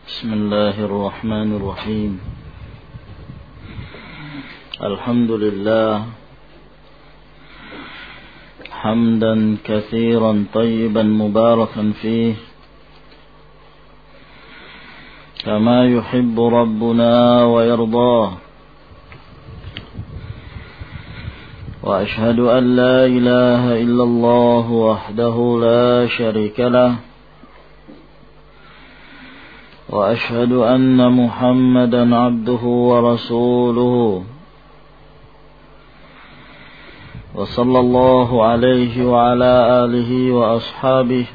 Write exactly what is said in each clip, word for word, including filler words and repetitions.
بسم الله الرحمن الرحيم الحمد لله حمدا كثيرا طيبا مباركا فيه كما يحب ربنا ويرضاه وأشهد أن لا إله إلا الله وحده لا شريك له وأشهد أن محمدا عبده ورسوله وصلى الله عليه وعلى آله وأصحابه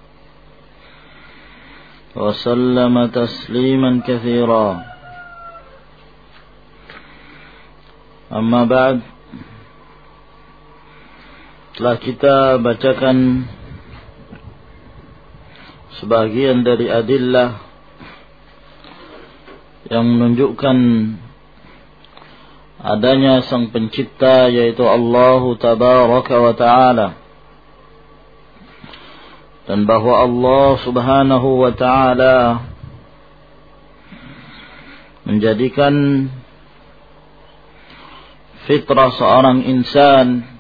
وسلم تسليما كثيرا أما بعد. Telah kita bacakan sebagian dari adillah yang menunjukkan adanya sang pencipta, yaitu Allah Tabaraka wa Ta'ala, dan bahwa Allah Subhanahu wa Ta'ala menjadikan fitrah seorang insan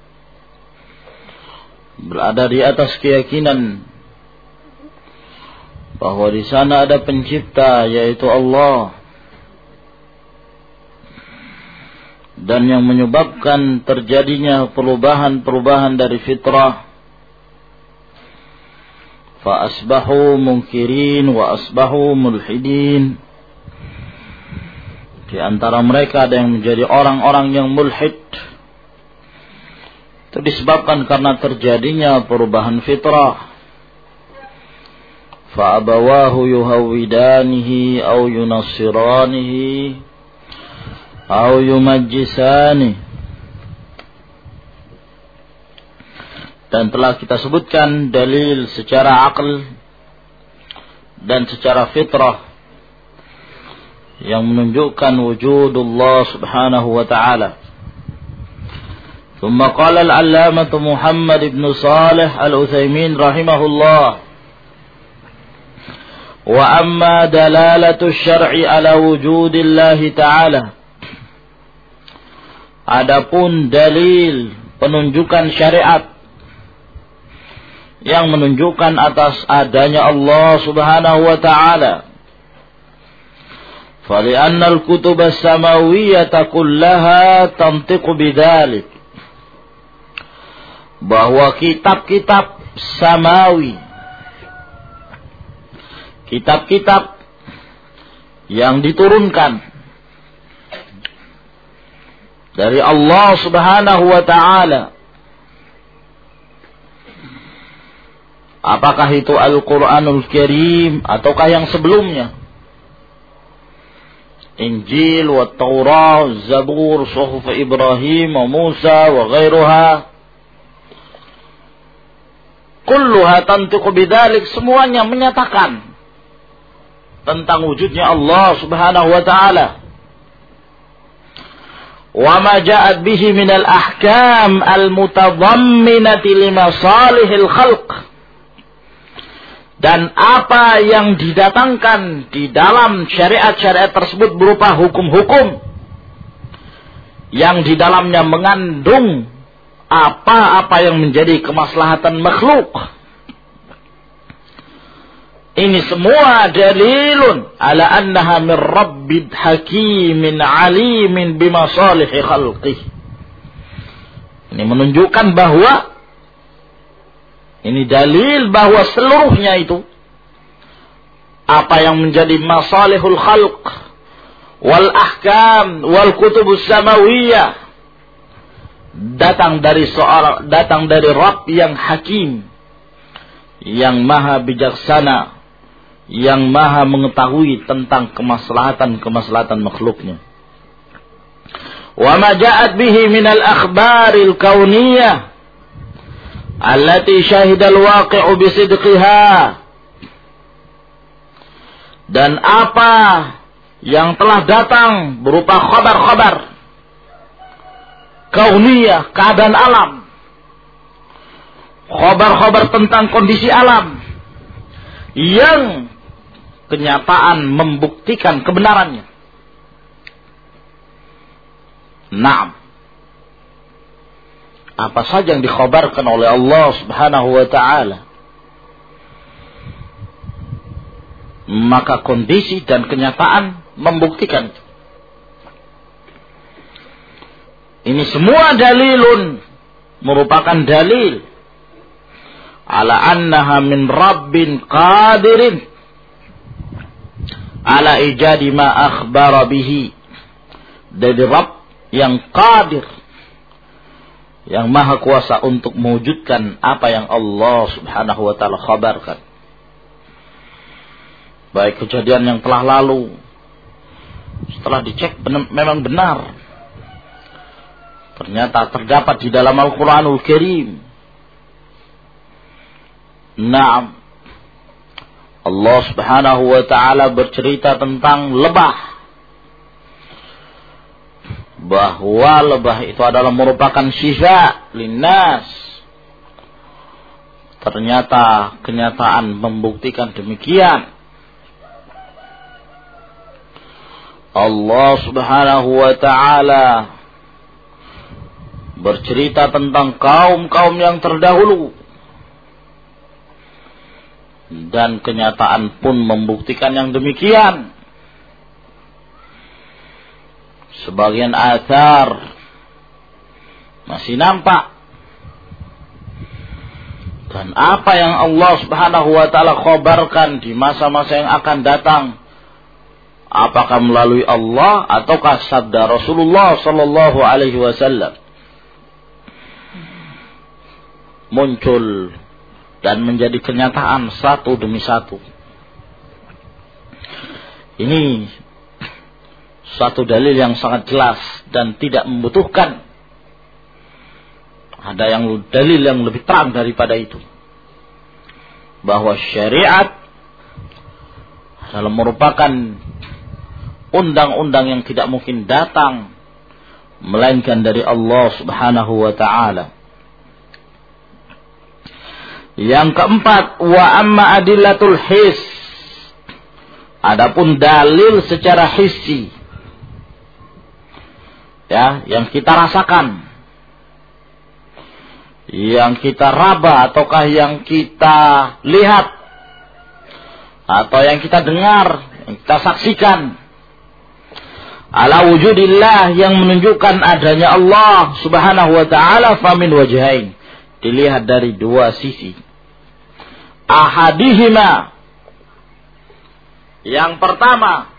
berada di atas keyakinan bahwa di sana ada pencipta, yaitu Allah, dan yang menyebabkan terjadinya perubahan-perubahan dari fitrah. Fa asbahu munkirin wa asbahu mulhidin. Di antara mereka ada yang menjadi orang-orang yang mulhid. Itu disebabkan karena terjadinya perubahan fitrah. Fa abawahu yuhawidanihi au yunassiranihi au yumajjisani. Dan telah kita sebutkan dalil secara akal dan secara fitrah yang menunjukkan wujudullah subhanahu wa ta'ala. ثم قال العلامة محمد بن صالح العثيمين رحمه الله: وأما دلالة الشرع على وجود الله تعالى. Adapun dalil penunjukan syariat yang menunjukkan atas adanya Allah Subhanahu wa ta'ala. فلأن الكتب السماوية كلها تنطق بذلك. Bahwa kitab-kitab samawi, kitab-kitab yang diturunkan dari Allah Subhanahu wa ta'ala, apakah itu Al-Quranul Karim ataukah yang sebelumnya, Injil wa Taurah, Zabur, Suhuf Ibrahim wa Musa wa ghairuha, kulluha tantiqu bidzalik, semuanya menyatakan tentang wujudnya Allah Subhanahu wa ta'ala. Wa ma ja'at bihi minal ahkam al-mutadamminati limasalihil khalq. Dan apa yang didatangkan di dalam syariat-syariat tersebut berupa hukum-hukum yang di dalamnya mengandung apa-apa yang menjadi kemaslahatan makhluk. Ini semua dalilun ala annaha min rabbid hakimin alimin bimasalihi khalqih. Ini menunjukkan bahwa ini dalil bahwa seluruhnya itu apa yang menjadi masalihul khalq wal ahkam wal kutubus samawiyah datang dari seorang, datang dari Rabb yang hakim, yang maha bijaksana, yang maha mengetahui tentang kemaslahatan-kemaslahatan makhluknya. Wa ma ja'at bihi minal akhbaril kauniyah allati syahidal waqi'u bisidqiha. Dan apa yang telah datang berupa khabar-khabar kauniyah, keadaan alam, khabar-khabar tentang kondisi alam yang kenyataan membuktikan kebenarannya. Naam. Apa saja yang dikhabarkan oleh Allah Subhanahu wa ta'ala, maka kondisi dan kenyataan membuktikan. Ini semua dalilun, merupakan dalil ala annaha min rabbin qadirin ala ijadi ma akhbara bihi, dari Rabb yang qadir, yang maha kuasa untuk mewujudkan apa yang Allah Subhanahu wa ta'ala khabarkan. Baik kejadian yang telah lalu, setelah dicek benar, memang benar, ternyata terdapat di dalam Al-Quranul Karim. Naam, Allah Subhanahu wa ta'ala bercerita tentang lebah, bahwa lebah itu adalah merupakan syifa linnas. Ternyata kenyataan membuktikan demikian. Allah Subhanahu wa ta'ala bercerita tentang kaum-kaum yang terdahulu, dan kenyataan pun membuktikan yang demikian. Sebagian athar masih nampak, dan apa yang Allah Subhanahu wa ta'ala khabarkan di masa-masa yang akan datang, apakah melalui Allah ataukah sabda Rasulullah sallallahu alaihi wasallam, muncul dan menjadi kenyataan satu demi satu. Ini suatu dalil yang sangat jelas dan tidak membutuhkan ada yang dalil yang lebih terang daripada itu, bahwa syariat adalah merupakan undang-undang yang tidak mungkin datang melainkan dari Allah Subhanahu wa ta'ala. Yang keempat, wa amma adillatul his, adapun dalil secara hissi, ya, yang kita rasakan, yang kita raba, ataukah yang kita lihat, atau yang kita dengar, yang kita saksikan, ala wujudillah, yang menunjukkan adanya Allah Subhanahu wa ta'ala, famin wajhain, dilihat dari dua sisi. Ahadihima, yang pertama,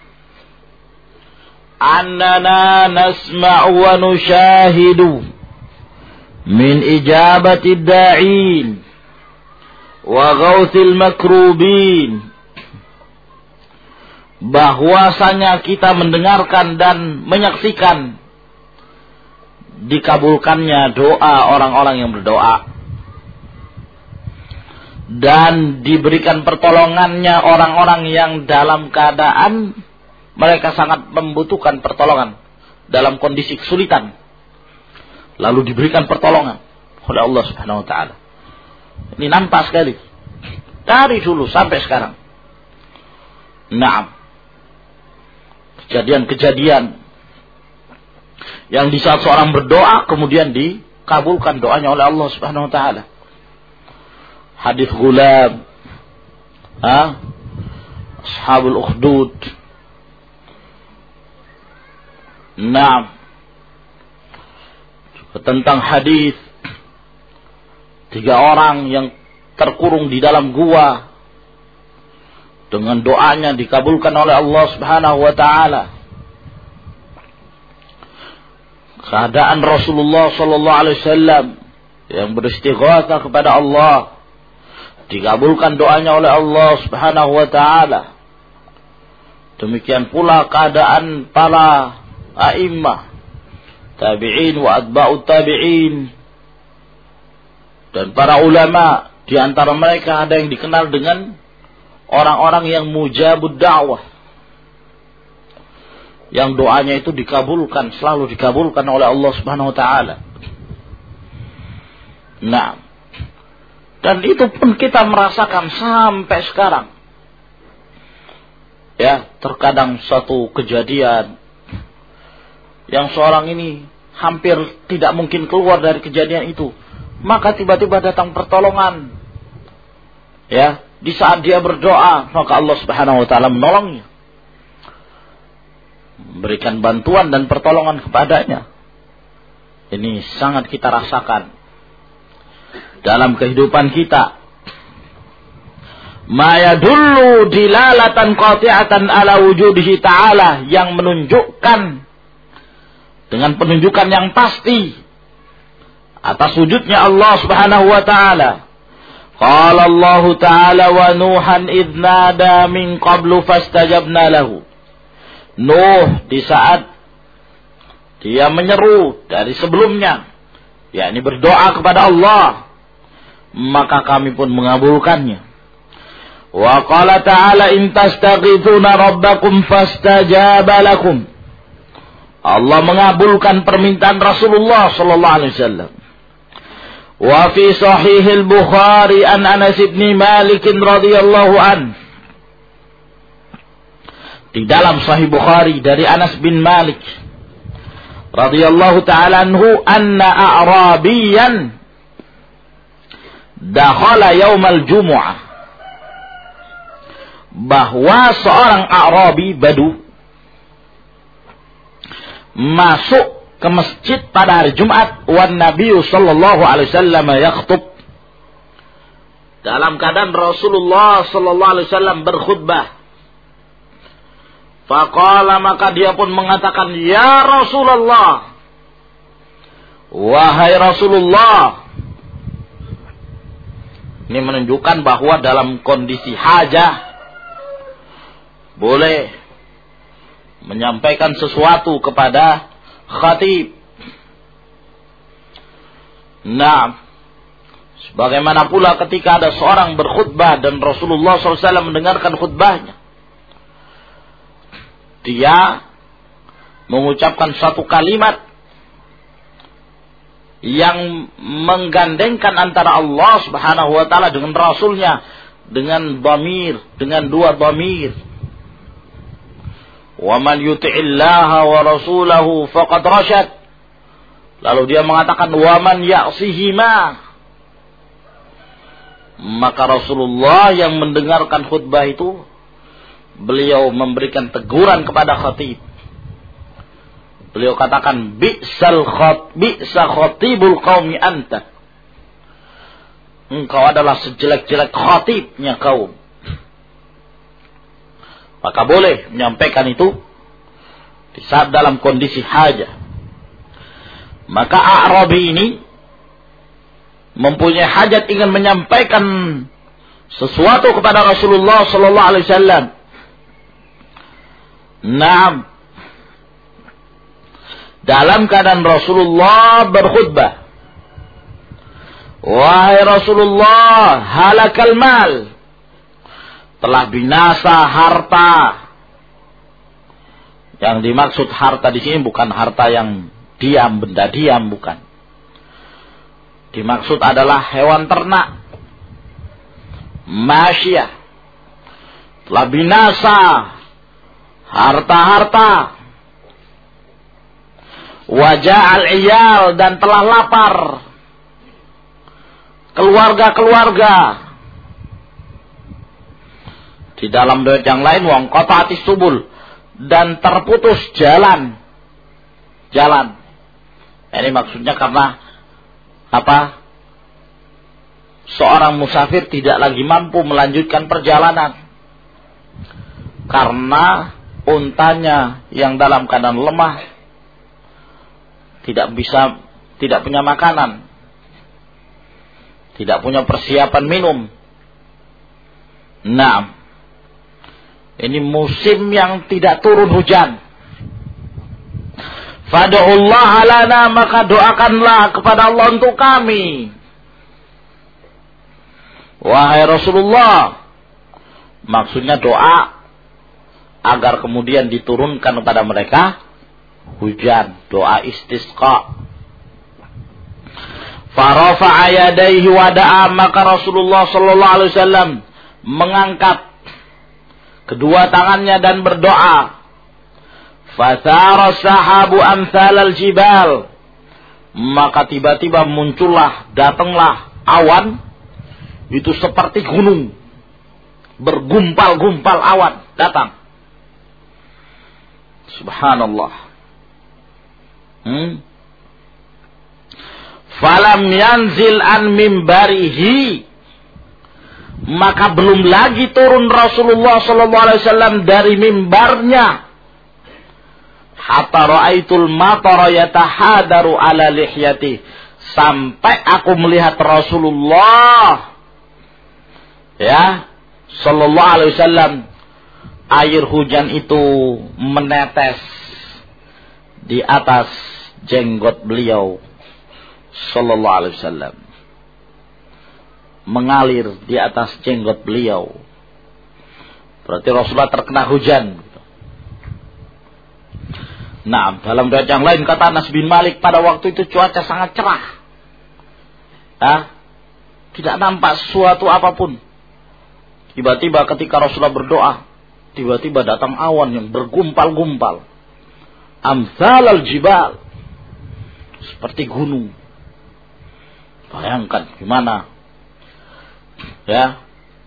annana nasma'u wa nushahidu min ijabati da'in wa ghauthil makrubin, bahwasanya kita mendengarkan dan menyaksikan dikabulkannya doa orang-orang yang berdoa, dan diberikan pertolongannya orang-orang yang dalam keadaan mereka sangat membutuhkan pertolongan dalam kondisi kesulitan, lalu diberikan pertolongan oleh Allah Subhanahu wa ta'ala. Ini nampak sekali dari dulu sampai sekarang. Naam, kejadian-kejadian yang di saat seorang berdoa kemudian dikabulkan doanya oleh Allah Subhanahu wa ta'ala. Hadis gulam, ha? Ashabul ukhdud. Naam, tentang hadis tiga orang yang terkurung di dalam gua, dengan doanya dikabulkan oleh Allah Subhanahu wa ta'ala. Keadaan Rasulullah sallallahu alaihi wasallam yang beristighatsah kepada Allah, dikabulkan doanya oleh Allah Subhanahu wa ta'ala. Demikian pula keadaan para a'immah, tabi'in wa atba'ut tabi'in, dan para ulama. Di antara mereka ada yang dikenal dengan orang-orang yang mujabud da'wah, yang doanya itu dikabulkan, selalu dikabulkan oleh Allah Subhanahu wa ta'ala. Nah, dan itu pun kita merasakan sampai sekarang. ya, terkadang suatu kejadian yang seorang ini hampir tidak mungkin keluar dari kejadian itu, maka tiba-tiba datang pertolongan. Ya, di saat dia berdoa, maka Allah Subhanahu wa taala menolongnya, memberikan bantuan dan pertolongan kepadanya. Ini sangat kita rasakan dalam kehidupan kita. Ma yadullu dilalatan qati'atan ala wujudihi ta'ala, yang menunjukkan dengan penunjukan yang pasti atas wujudnya Allah Subhanahu wa taala. Qala Allah taala wa Nuhan idh nada min qablu fastajabna lahu. Nuh di saat dia menyeru dari sebelumnya, yakni berdoa kepada Allah, maka kami pun mengabulkannya. Wa qala ta'ala in tastaghithuna rabbakum fastajaba lakum. Allah mengabulkan permintaan Rasulullah sallallahu alaihi wasallam. Wa fi sahih al-Bukhari an Anas bin Malik radhiyallahu an. Di dalam Sahih Bukhari dari Anas bin Malik radhiyallahu ta'ala anhu, anna a'rabiyan dakhala yaumal jumu'ah, bahwa seorang A'rabi Badu masuk ke masjid pada hari Jumat, wan Nabi sallallahu alaihi wasallam yakhutub, dalam keadaan Rasulullah sallallahu alaihi wasallam berkhutbah. Faqala, maka dia pun mengatakan, ya Rasulullah, wahai Rasulullah. Ini menunjukkan bahwa dalam kondisi hajah boleh menyampaikan sesuatu kepada khatib. Nah, sebagaimana pula ketika ada seorang berkhutbah dan Rasulullah shallallahu alaihi wasallam mendengarkan khutbahnya, dia mengucapkan suatu kalimat yang menggandengkan antara Allah Subhanahu wa taala dengan Rasulnya, dengan dhamir, dengan dua dhamir. Wa man yuti'illaha wa rasulahu faqad rasyad. Lalu dia mengatakan wa man ya'sihima. Maka Rasulullah yang mendengarkan khutbah itu, beliau memberikan teguran kepada khatib. Beliau katakan, bi'sal khat bi'sa khatibul qaumi anta. Engkau adalah sejelek-jelek khatibnya kaum. Maka boleh menyampaikan itu di saat dalam kondisi hajah. Maka A'rabi ini mempunyai hajat ingin menyampaikan sesuatu kepada Rasulullah sallallahu alaihi wasallam. Naam. Dalam keadaan Rasulullah berkhutbah, wahai Rasulullah, halakal mal, telah binasa harta. Yang dimaksud harta di sini bukan harta yang diam, benda diam, bukan. Dimaksud adalah hewan ternak, masyiyah. Telah binasa harta-harta. Wajah al-iyal, dan telah lapar keluarga-keluarga. Di dalam riwayat yang lain, wong qata'atis subul, dan terputus jalan. Jalan. Ini maksudnya karena apa? Seorang musafir tidak lagi mampu melanjutkan perjalanan karena untanya yang dalam keadaan lemah, tidak bisa, tidak punya makanan, tidak punya persiapan minum. Nah, ini musim yang tidak turun hujan. Fad'ullaha lana, maka doakanlah kepada Allah untuk kami. Wahai Rasulullah, maksudnya doa agar kemudian diturunkan kepada mereka hujan, doa istisqa. Farafa'a yadayhi wa da'a, maka Rasulullah sallallahu alaihi wasallam mengangkat kedua tangannya dan berdoa. Fathara sahabu amsalal jibal. Maka tiba-tiba muncullah, datanglah awan. Itu seperti gunung. Bergumpal-gumpal awan datang. Subhanallah. Hmm. Falam yanzil an mimbarihi. Maka belum lagi turun Rasulullah sallallahu alaihi wasallam dari mimbarnya. Hatta ra'aitul matara yatahadaru ala lihyati. Sampai aku melihat Rasulullah, ya, sallallahu alaihi wasallam, air hujan itu menetes di atas jenggot beliau sallallahu alaihi wasallam. Mengalir di atas jenggot beliau. Berarti Rasulullah terkena hujan. Nah, dalam riwayat yang lain kata Anas bin Malik, pada waktu itu cuaca sangat cerah. Hah? Tidak nampak sesuatu apapun. Tiba-tiba ketika Rasulullah berdoa, tiba-tiba datang awan yang bergumpal-gumpal. Amsalal jibal. Seperti gunung. Bayangkan gimana, ya,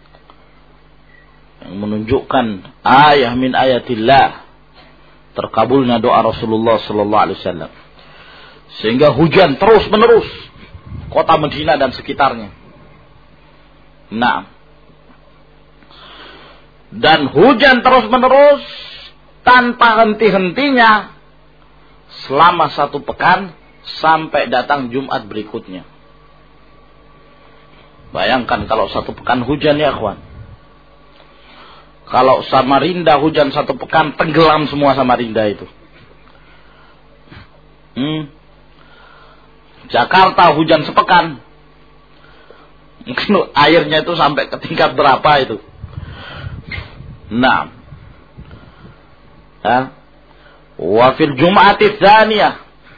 yang menunjukkan ayah min ayatillah, terkabulnya doa Rasulullah sallallahu alaihi wasallam, sehingga hujan terus menerus kota Madinah dan sekitarnya. Nah, dan hujan terus menerus tanpa henti-hentinya selama satu pekan sampai datang Jumat berikutnya. Bayangkan kalau satu pekan hujan, ya akhwan. Kalau Samarinda hujan satu pekan, tenggelam semua Samarinda itu. Hmm. Jakarta hujan sepekan, mungkin airnya itu sampai ke tingkat berapa itu. Nah, ha? Wa fil Jum'ati tsaniyah.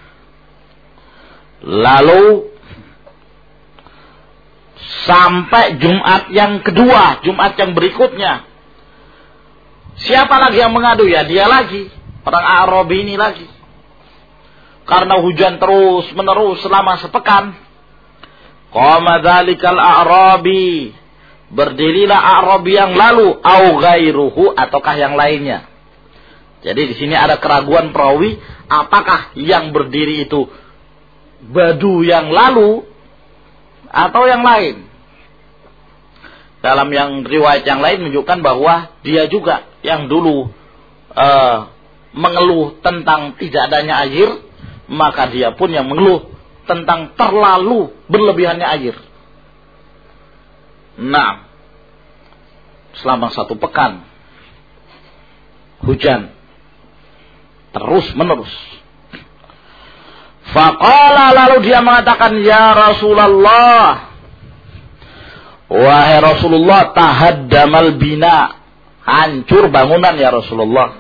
Lalu sampai Jumat yang kedua, Jumat yang berikutnya, siapa lagi yang mengadu? Ya dia lagi, orang Arabi ini lagi. Karena hujan terus menerus selama sepekan. Qama dzalikal Arabi, berdirilah Arabi yang lalu, au ghairuhu, ataukah yang lainnya. Jadi di sini ada keraguan perawi, apakah yang berdiri itu Badu yang lalu atau yang lain. Dalam yang riwayat yang lain menunjukkan bahwa dia juga yang dulu uh, mengeluh tentang tidak adanya air, maka dia pun yang mengeluh tentang terlalu berlebihannya air. Nah, selama satu pekan hujan terus menerus. Faqala, lalu dia mengatakan, ya Rasulullah, wahai Rasulullah, tahaddamal bina, hancur bangunan ya Rasulullah.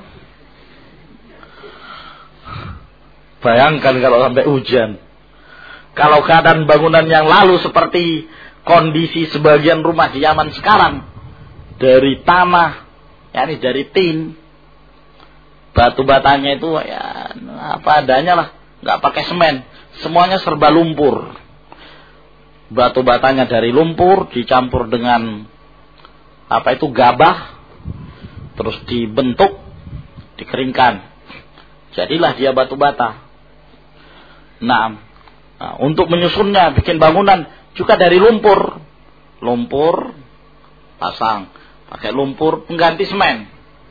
Bayangkan kalau sampai hujan. Kalau keadaan bangunan yang lalu seperti kondisi sebagian rumah di Yaman sekarang, dari tanah, yakni dari tin, batu batanya itu ya apa adanya lah, nggak pakai semen, semuanya serba lumpur. Batu batanya dari lumpur dicampur dengan apa itu gabah, terus dibentuk, dikeringkan, jadilah dia batu bata. Nah, nah untuk menyusunnya bikin bangunan juga dari lumpur, lumpur pasang, pakai lumpur pengganti semen.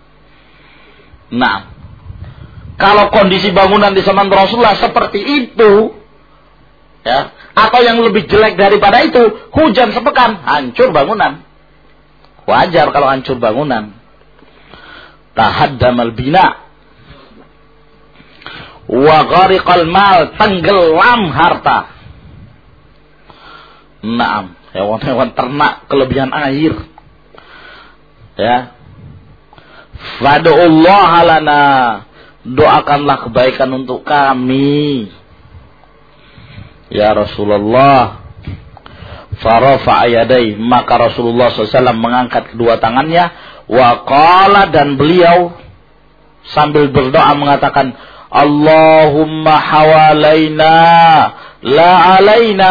Nah, kalau kondisi bangunan di zaman Rasulullah seperti itu, ya, atau yang lebih jelek daripada itu, hujan sepekan, hancur bangunan. Wajar kalau hancur bangunan. Tahaddamal bina wa ghariqal mal, tenggelam harta. Naam, hewan-hewan ternak kelebihan air. Ya. Fad'ullaha lana, doakanlah kebaikan untuk kami ya Rasulullah. Farafa'a yadayhi, maka Rasulullah shallallahu alaihi wasallam mengangkat kedua tangannya. Wa qala, dan beliau sambil berdoa mengatakan, Allahumma hawalaina la alaina.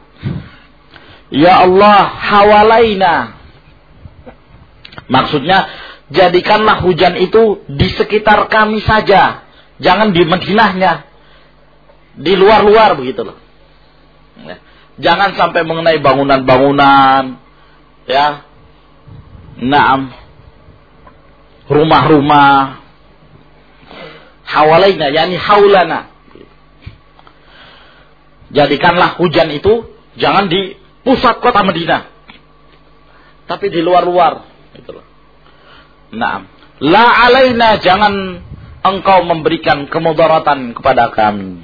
Ya Allah, hawalaina. Maksudnya, jadikanlah hujan itu di sekitar kami saja. Jangan di Madinahnya. Di luar-luar begitu loh. Jangan sampai mengenai bangunan-bangunan. Ya. Naam. Rumah-rumah. Hawalaina, yakni haulana. Jadikanlah hujan itu jangan di pusat kota Madinah, tapi di luar-luar. Gitu loh. Naam. La alaina, jangan engkau memberikan kemudaratan kepada kami.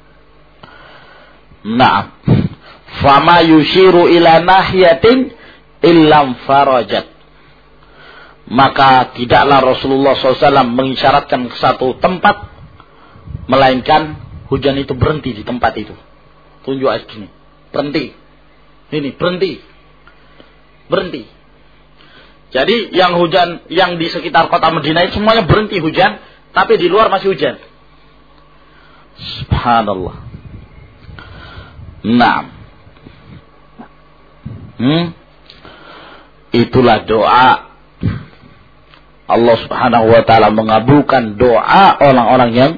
Naam. Fama yushiru ila nahiyatin illam farajat. Maka tidaklah Rasulullah shallallahu alaihi wasallam mengisyaratkan ke satu tempat, melainkan hujan itu berhenti di tempat itu. Tunjuk ayat gini, berhenti. Ini berhenti, berhenti. Jadi yang hujan, yang di sekitar kota Madinah itu semuanya berhenti hujan, tapi di luar masih hujan. Subhanallah. Naam. Hmm? Itulah doa. Allah subhanahu wa ta'ala mengabulkan doa orang-orang yang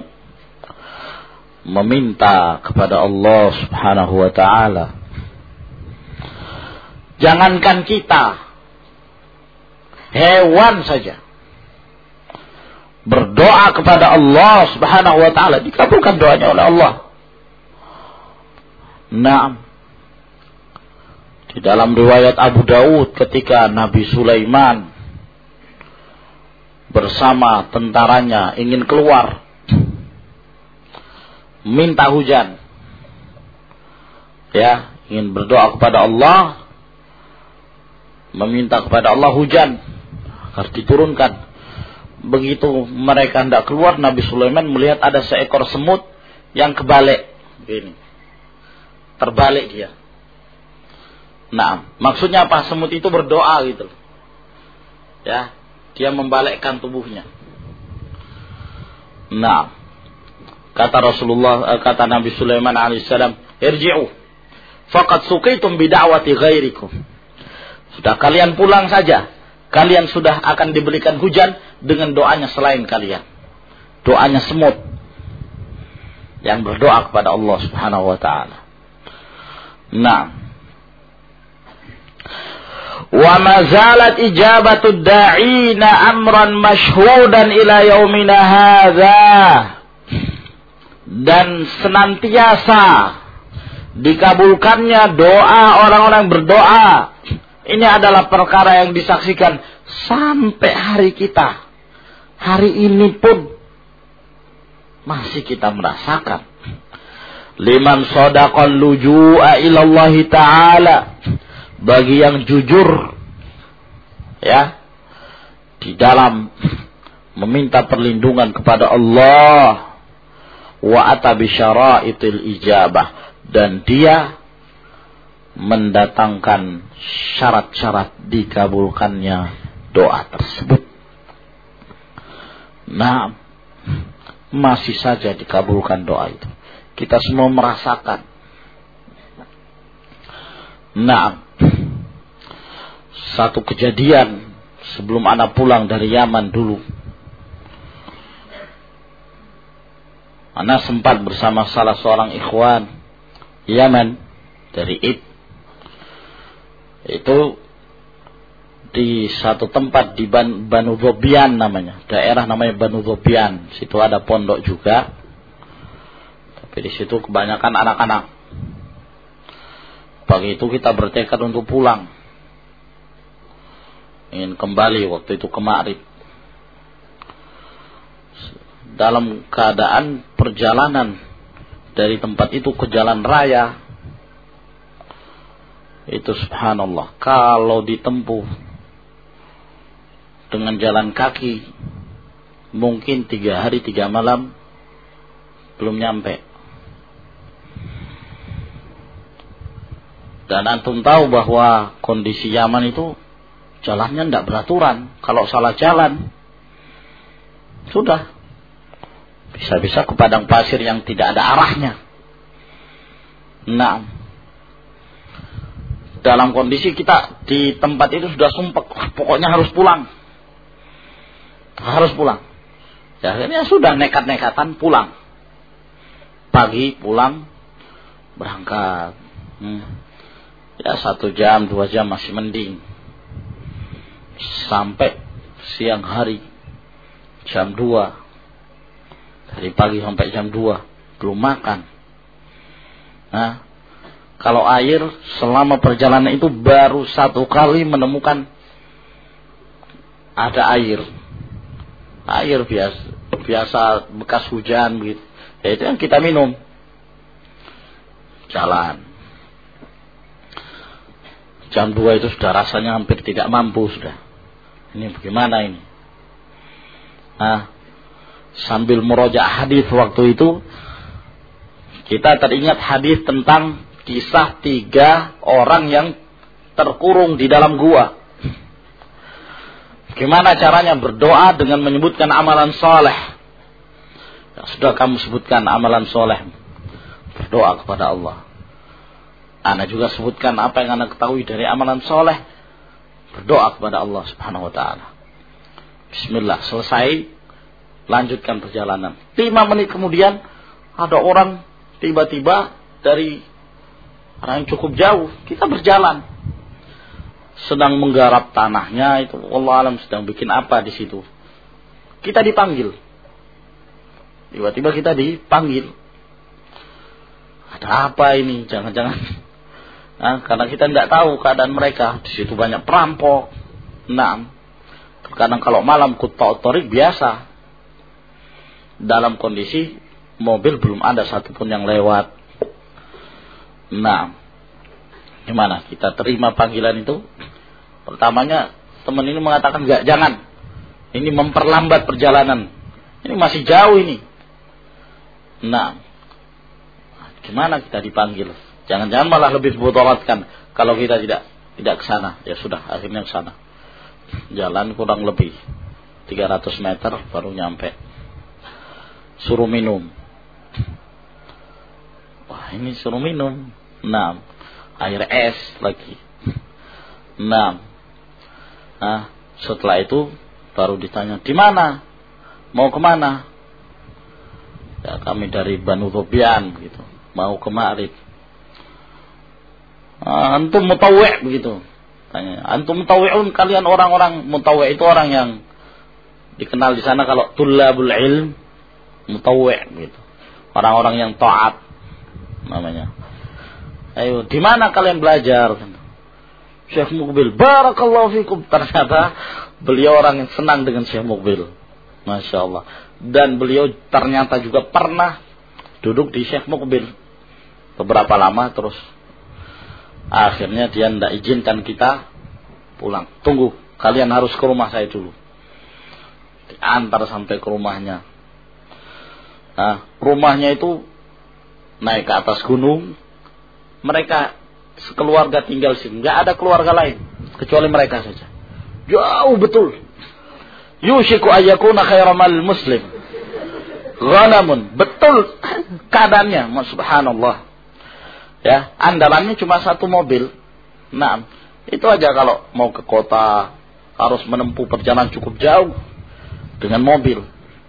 meminta kepada Allah subhanahu wa ta'ala. Jangankan kita, hewan saja berdoa kepada Allah subhanahu wa ta'ala, dikabulkan doanya oleh Allah. Naam. Di dalam riwayat Abu Daud, ketika Nabi Sulaiman bersama tentaranya ingin keluar minta hujan, ya, ingin berdoa kepada Allah, meminta kepada Allah hujan harus diturunkan. Begitu mereka hendak keluar, Nabi Sulaiman melihat ada seekor semut yang kebalik, gini, terbalik dia. Nah, maksudnya apa? Semut itu berdoa gitu, ya. Dia membalikkan tubuhnya. Nah, kata Rasulullah, kata Nabi Sulaiman alaihissalam, irji'u, faqad suqitum bida'wati ghairikum. Sudah, kalian pulang saja. Kalian sudah akan diberikan hujan dengan doanya selain kalian. Doanya semut yang berdoa kepada Allah subhanahu wa ta'ala. Nah, wa mazalat ijabatud da'ina amran mashhudan ila yaumina hadza, dan senantiasa dikabulkannya doa orang-orang berdoa. Ini adalah perkara yang disaksikan sampai hari kita. Hari ini pun masih kita merasakan. Liman sadaqal luju'a ilallahi ta'ala, bagi yang jujur, ya, di dalam meminta perlindungan kepada Allah, wa ata bi syara'itil ijabah, dan dia mendatangkan syarat-syarat dikabulkannya doa tersebut. Nah, masih saja dikabulkan doa itu. Kita semua merasakan. Nah, satu kejadian sebelum anak pulang dari Yaman dulu, anak sempat bersama salah seorang ikhwan Yaman dari I D. Itu di satu tempat di Ban, Banu Dhobian namanya, daerah namanya Banu Dhobian. Situ ada pondok juga, tapi di situ kebanyakan anak-anak. Pagi itu kita bertekad untuk pulang, ingin kembali waktu itu ke Ma'rib. Dalam keadaan perjalanan dari tempat itu ke jalan raya, itu subhanallah, kalau ditempuh dengan jalan kaki mungkin tiga hari tiga malam belum nyampe. Dan antum tahu bahwa kondisi Yaman itu jalannya tidak beraturan. Kalau salah jalan, sudah bisa-bisa ke padang pasir yang tidak ada arahnya. Nah, dalam kondisi kita di tempat itu sudah sumpek, pokoknya harus pulang, harus pulang. Ya, akhirnya sudah nekat-nekatan pulang. Pagi pulang, berangkat. Hmm. Ya satu jam, dua jam masih mending. Sampai siang hari, jam dua. Dari pagi sampai jam dua, belum makan. Nah, kalau air selama perjalanan itu baru satu kali menemukan ada air. Air biasa, biasa bekas hujan gitu. Ya itu yang kita minum. Jalan. Jam dua itu sudah rasanya hampir tidak mampu sudah. Ini bagaimana ini? Nah, sambil merojak hadis waktu itu, kita teringat hadis tentang kisah tiga orang yang terkurung di dalam gua. Gimana caranya berdoa dengan menyebutkan amalan soleh? Ya, sudah kamu sebutkan amalan soleh, berdoa kepada Allah. Ana juga sebutkan apa yang ana ketahui dari amalan soleh, berdoa kepada Allah Subhanahu Wa Taala. Bismillah, selesai, lanjutkan perjalanan. Lima menit kemudian ada orang tiba-tiba dari orang yang cukup jauh, kita berjalan, sedang menggarap tanahnya itu, Allah alam sedang bikin apa di situ. Kita dipanggil, tiba-tiba kita dipanggil. Ada apa ini? Jangan-jangan? Nah, karena kita tidak tahu keadaan mereka. Di situ banyak perampok. Nah, terkadang kalau malam kutta'ut thariq biasa. Dalam kondisi mobil belum ada satupun yang lewat. Nah, gimana? Kita terima panggilan itu. Pertamanya teman ini mengatakan enggak, jangan. Ini memperlambat perjalanan. Ini masih jauh ini. Nah, gimana kita dipanggil? Jangan-jangan malah lebih mudaratkan kalau kita tidak tidak ke sana. Ya sudah, akhirnya ke sana. Jalan kurang lebih tiga ratus meter baru nyampe. Suruh minum. Wah, ini suruh minum. Nah, air es lagi. Nah, nah setelah itu baru ditanya, di mana? Mau kemana? Ya, kami dari Banu Dhubyan gitu. Mau ke Ma'rib. Antum mutawwi' begitu. Tanya, antum mutawwi'un, kalian orang-orang mutawwi' itu orang yang dikenal di sana kalau tullabul ilm, mutawwi' begitu. Orang-orang yang taat namanya. Ayo, di mana kalian belajar? Syekh Muqbil, barakallahu fikum. Ternyata beliau orang yang senang dengan Syekh Muqbil. Masya Allah. Dan beliau ternyata juga pernah duduk di Syekh Muqbil beberapa lama, terus akhirnya dia tidak izinkan kita pulang. Tunggu, kalian harus ke rumah saya dulu. Diantar sampai ke rumahnya. Nah, rumahnya itu naik ke atas gunung. Mereka sekeluarga tinggal sini. Nggak ada keluarga lain kecuali mereka saja. Jauh betul. Yushiku ayyakuna khairamal muslim ghanamun. Betul keadaannya, subhanallah. Ya, andalannya cuma satu mobil. Nah, itu aja kalau mau ke kota harus menempuh perjalanan cukup jauh dengan mobil.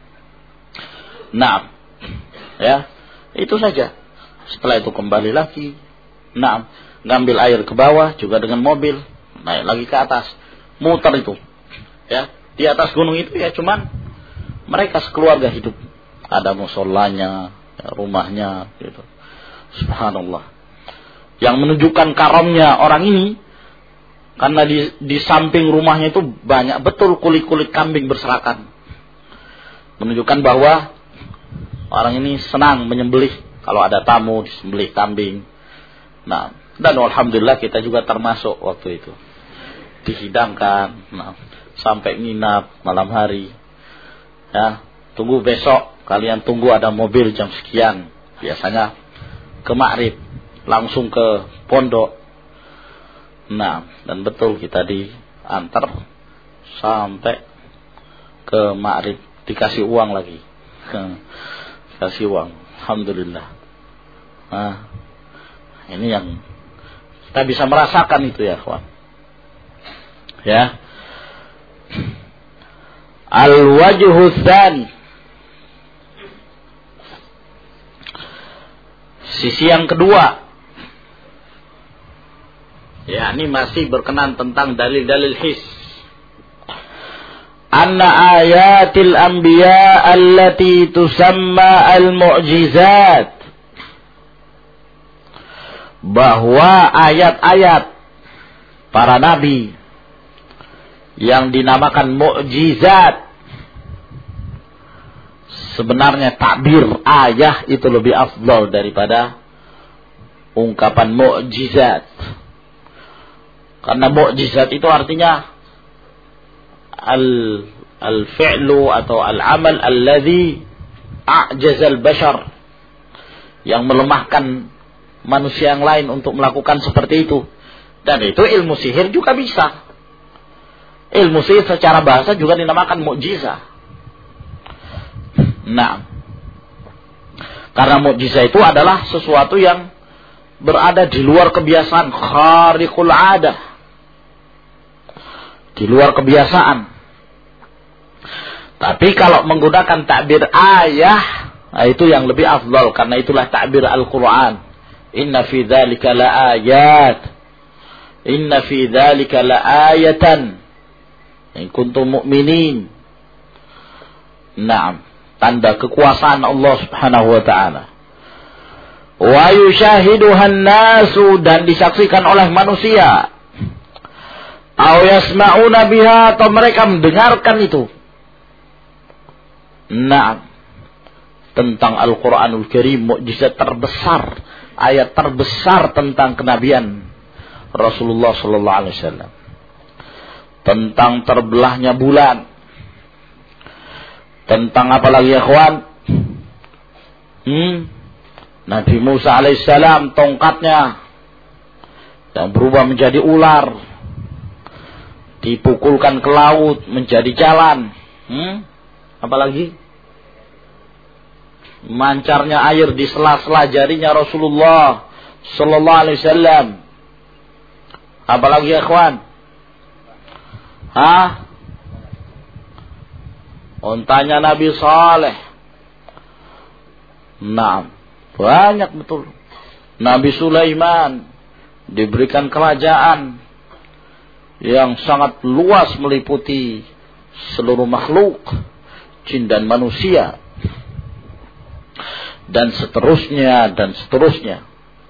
Nah, ya, itu saja. Setelah itu kembali lagi. Nah, ngambil air ke bawah juga dengan mobil, naik lagi ke atas, muter itu. Ya, di atas gunung itu ya cuman mereka sekeluarga hidup. Ada musolanya, ya, rumahnya gitu. Subhanallah. Yang menunjukkan karamnya orang ini, karena di, di samping rumahnya itu banyak betul kulit-kulit kambing berserakan. Menunjukkan bahwa orang ini senang menyembelih. Kalau ada tamu disembelih kambing. Nah, dan alhamdulillah kita juga termasuk waktu itu. Dihidangkan, nah, sampai nginap malam hari. Ya, tunggu besok, kalian tunggu ada mobil jam sekian. Biasanya ke Ma'rib, langsung ke pondok. Nah, dan betul kita di antar sampai ke Ma'rib, dikasih uang lagi. Kasih uang. Alhamdulillah. Nah, ini yang kita bisa merasakan itu ya, kawan. Ya. Al-wajhu tsani. Sisi yang kedua. Ya, ini masih berkenan tentang dalil-dalil his. Anna ayatil anbiya allati tusamma al-mu'jizat. Bahwa ayat-ayat para nabi yang dinamakan mu'jizat, sebenarnya takbir ayah itu lebih afdal daripada ungkapan mu'jizat. Karena mu'jizat itu artinya al al-fi'lu atau al-amal alladhi a'jazal bashar, yang melemahkan manusia yang lain untuk melakukan seperti itu. Dan itu ilmu sihir juga bisa. Ilmu sihir secara bahasa juga dinamakan mukjizat. Nah, karena mukjizat itu adalah sesuatu yang berada di luar kebiasaan, khariqul adah, di luar kebiasaan. Tapi kalau menggunakan takbir ayah, nah itu yang lebih afdal, karena itulah takbir Al-Quran. Inna fi dzalika la ayat, inna fi dzalika la ayatan in kuntum mu'minin. Naam, tanda kekuasaan Allah Subhanahu wa taala. Wa yushahiduhan nasu, dan disaksikan oleh manusia. Aw yasma'una biha, atau mereka mendengarkan itu. Naam, tentang Al-Quranul Karim, mukjizat terbesar, ayat terbesar tentang kenabian Rasulullah sallallahu alaihi wasallam. Tentang terbelahnya bulan. Tentang apa lagi ya kawan? Hmm? Nabi Musa alaihissalam, tongkatnya yang berubah menjadi ular, dipukulkan ke laut menjadi jalan. Hmm? Apa lagi? Mancarnya air di sela-sela jarinya Rasulullah sallallahu alaihi wasallam. Apa lagi ya kawan? Hah? Ontanya Nabi Saleh. Nah, banyak betul. Nabi Sulaiman diberikan kerajaan yang sangat luas meliputi seluruh makhluk, jin dan manusia, dan seterusnya dan seterusnya.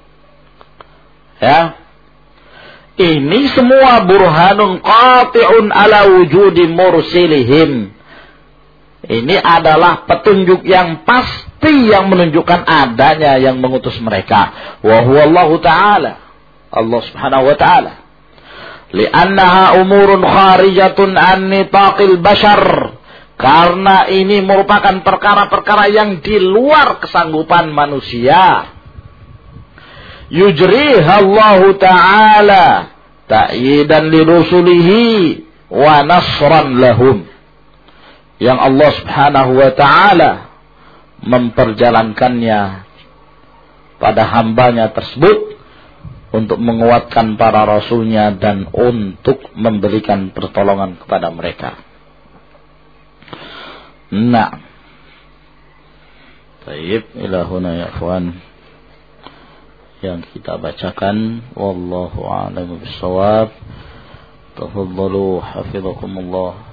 Ya. Ini semua burhanun qati'un ala wujudi mursilihim. Ini adalah petunjuk yang pasti yang menunjukkan adanya yang mengutus mereka. Wa huwa Allah Ta'ala. Allah Subhanahu wa Ta'ala. Li'annaha umurun kharijatun an nitaqil bashar. Karena ini merupakan perkara-perkara yang di luar kesanggupan manusia. Yujriha Allah Ta'ala ta'yidan li rusulihi wa nasran lahum. Yang Allah Subhanahu wa Ta'ala memperjalankannya pada hambanya tersebut untuk menguatkan para rasulnya dan untuk memberikan pertolongan kepada mereka. Nah, baik, ilahuna ya ikhwan, yang kita bacakan, wallahu a'lam bishawab. Tafadhalu hafizakumullah.